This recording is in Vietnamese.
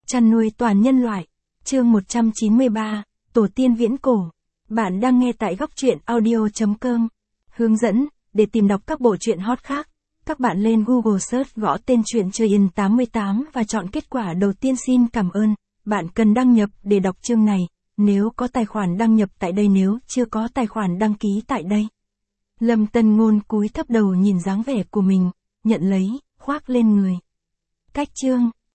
chăn nuôi toàn nhân loại. Chương 193, Tổ tiên viễn cổ. Bạn đang nghe tại góc truyện audio.com. Hướng dẫn, để tìm đọc các bộ truyện hot khác, các bạn lên Google Search gõ tên truyện Chơi In 88 và chọn kết quả đầu tiên. Xin cảm ơn. Bạn cần đăng nhập để đọc chương này, nếu có tài khoản đăng nhập tại đây, nếu chưa có tài khoản đăng ký tại đây. Lâm Tân Ngôn cúi thấp đầu nhìn dáng vẻ của mình, nhận lấy, khoác lên người. Cách chương.